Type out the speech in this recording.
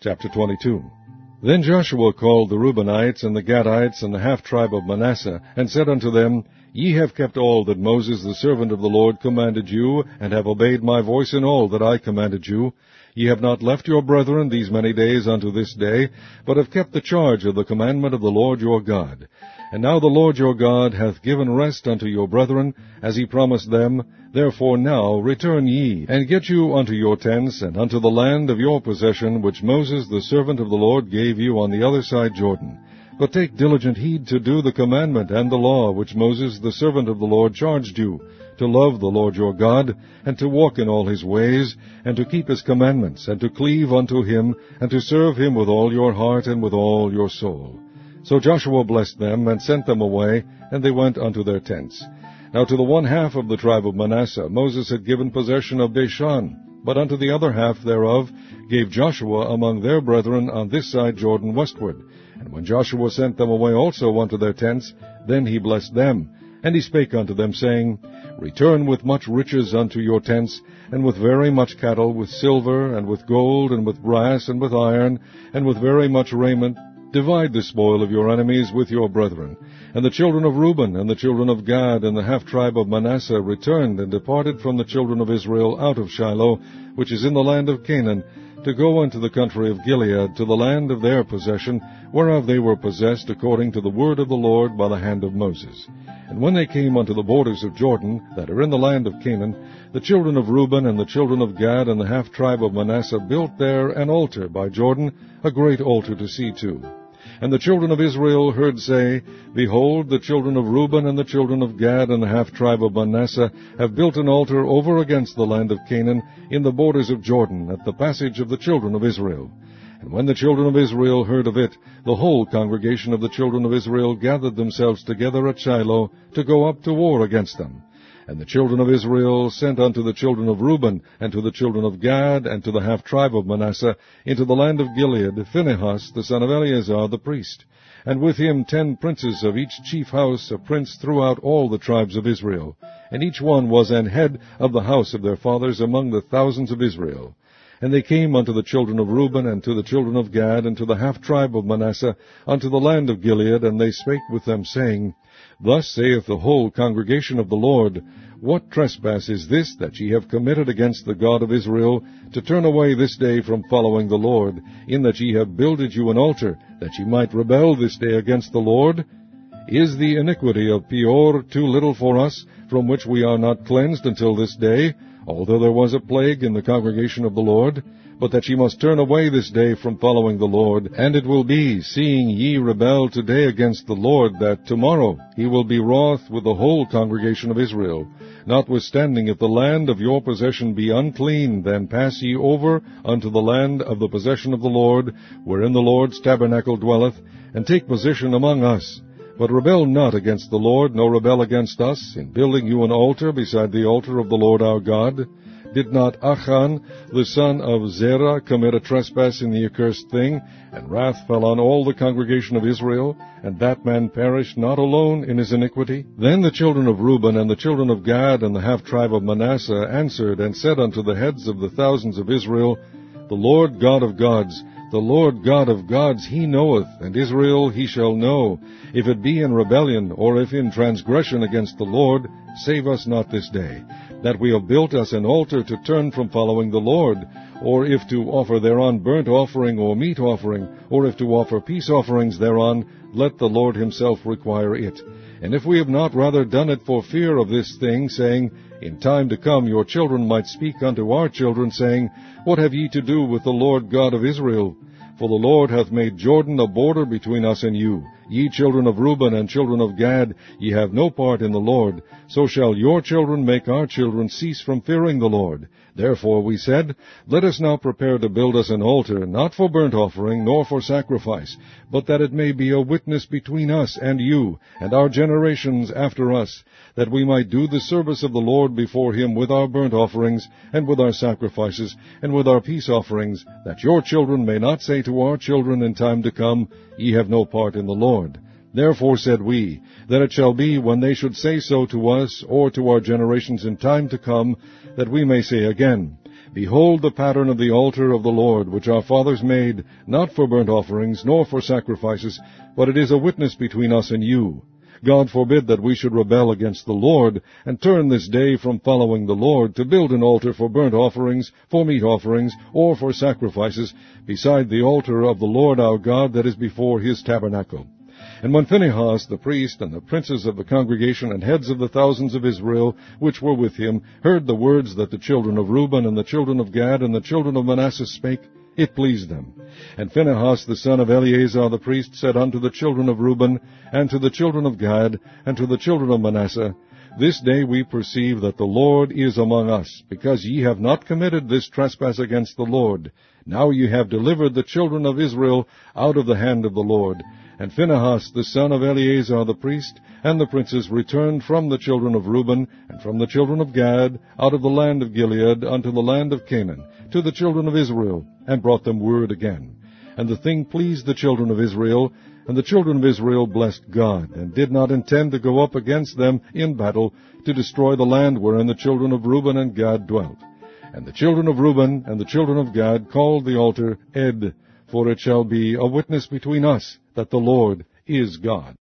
Chapter 22. Then Joshua called the Reubenites and the Gadites and the half-tribe of Manasseh, and said unto them, Ye have kept all that Moses the servant of the Lord commanded you, and have obeyed my voice in all that I commanded you. Ye have not left your brethren these many days unto this day, but have kept the charge of the commandment of the Lord your God. And now the Lord your God hath given rest unto your brethren, as he promised them. Therefore now return ye, and get you unto your tents, and unto the land of your possession, which Moses the servant of the Lord gave you on the other side Jordan. But take diligent heed to do the commandment and the law which Moses the servant of the Lord charged you, to love the Lord your God, and to walk in all his ways, and to keep his commandments, and to cleave unto him, and to serve him with all your heart and with all your soul. So Joshua blessed them, and sent them away, and they went unto their tents. Now to the one half of the tribe of Manasseh Moses had given possession of Bashan, but unto the other half thereof gave Joshua among their brethren on this side Jordan westward. And when Joshua sent them away also unto their tents, then he blessed them. And he spake unto them, saying, Return with much riches unto your tents, and with very much cattle, with silver, and with gold, and with brass, and with iron, and with very much raiment. Divide the spoil of your enemies with your brethren. And the children of Reuben, and the children of Gad, and the half-tribe of Manasseh returned and departed from the children of Israel out of Shiloh, which is in the land of Canaan, to go unto the country of Gilead, to the land of their possession, whereof they were possessed according to the word of the Lord by the hand of Moses. And when they came unto the borders of Jordan, that are in the land of Canaan, the children of Reuben and the children of Gad and the half-tribe of Manasseh built there an altar by Jordan, a great altar to see to. And the children of Israel heard say, Behold, the children of Reuben and the children of Gad and the half-tribe of Manasseh have built an altar over against the land of Canaan in the borders of Jordan, at the passage of the children of Israel. And when the children of Israel heard of it, the whole congregation of the children of Israel gathered themselves together at Shiloh to go up to war against them. And the children of Israel sent unto the children of Reuben, and to the children of Gad, and to the half-tribe of Manasseh, into the land of Gilead, Phinehas the son of Eleazar the priest, and with him 10 princes of each chief house, a prince throughout all the tribes of Israel. And each one was an head of the house of their fathers among the thousands of Israel. And they came unto the children of Reuben, and to the children of Gad, and to the half-tribe of Manasseh, unto the land of Gilead, and they spake with them, saying, Thus saith the whole congregation of the Lord, What trespass is this that ye have committed against the God of Israel, to turn away this day from following the Lord, in that ye have builded you an altar, that ye might rebel this day against the Lord? Is the iniquity of Peor too little for us, from which we are not cleansed until this day, although there was a plague in the congregation of the Lord? But that ye must turn away this day from following the Lord. And it will be, seeing ye rebel today against the Lord, that tomorrow he will be wroth with the whole congregation of Israel. Notwithstanding, if the land of your possession be unclean, then pass ye over unto the land of the possession of the Lord, wherein the Lord's tabernacle dwelleth, and take possession among us. But rebel not against the Lord, nor rebel against us, in building you an altar beside the altar of the Lord our God. Did not Achan, the son of Zerah, commit a trespass in the accursed thing, and wrath fell on all the congregation of Israel, and that man perished not alone in his iniquity? Then the children of Reuben and the children of Gad and the half-tribe of Manasseh answered and said unto the heads of the thousands of Israel, The Lord God of gods, the Lord God of gods, he knoweth, and Israel he shall know. If it be in rebellion, or if in transgression against the Lord, save us not this day, that we have built us an altar to turn from following the Lord, or if to offer thereon burnt offering or meat offering, or if to offer peace offerings thereon, let the Lord himself require it. And if we have not rather done it for fear of this thing, saying, In time to come your children might speak unto our children, saying, What have ye to do with the Lord God of Israel? For the Lord hath made Jordan a border between us and you. Ye children of Reuben and children of Gad, ye have no part in the Lord. So shall your children make our children cease from fearing the Lord. Therefore we said, Let us now prepare to build us an altar, not for burnt offering, nor for sacrifice, but that it may be a witness between us and you, and our generations after us, that we might do the service of the Lord before him with our burnt offerings, and with our sacrifices, and with our peace offerings, that your children may not say to our children in time to come, Ye have no part in the Lord. Therefore said we, that it shall be when they should say so to us, or to our generations in time to come, that we may say again, Behold the pattern of the altar of the Lord, which our fathers made, not for burnt offerings, nor for sacrifices, but it is a witness between us and you. God forbid that we should rebel against the Lord, and turn this day from following the Lord, to build an altar for burnt offerings, for meat offerings, or for sacrifices, beside the altar of the Lord our God that is before his tabernacle. And when Phinehas the priest, and the princes of the congregation, and heads of the thousands of Israel, which were with him, heard the words that the children of Reuben, and the children of Gad, and the children of Manasseh spake, it pleased them. And Phinehas the son of Eleazar the priest said unto the children of Reuben, and to the children of Gad, and to the children of Manasseh, This day we perceive that the Lord is among us, because ye have not committed this trespass against the Lord. Now ye have delivered the children of Israel out of the hand of the Lord. And Phinehas the son of Eleazar the priest, and the princes returned from the children of Reuben, and from the children of Gad, out of the land of Gilead, unto the land of Canaan, to the children of Israel, and brought them word again. And the thing pleased the children of Israel, and the children of Israel blessed God, and did not intend to go up against them in battle, to destroy the land wherein the children of Reuben and Gad dwelt. And the children of Reuben and the children of Gad called the altar Ed, for it shall be a witness between us that the Lord is God.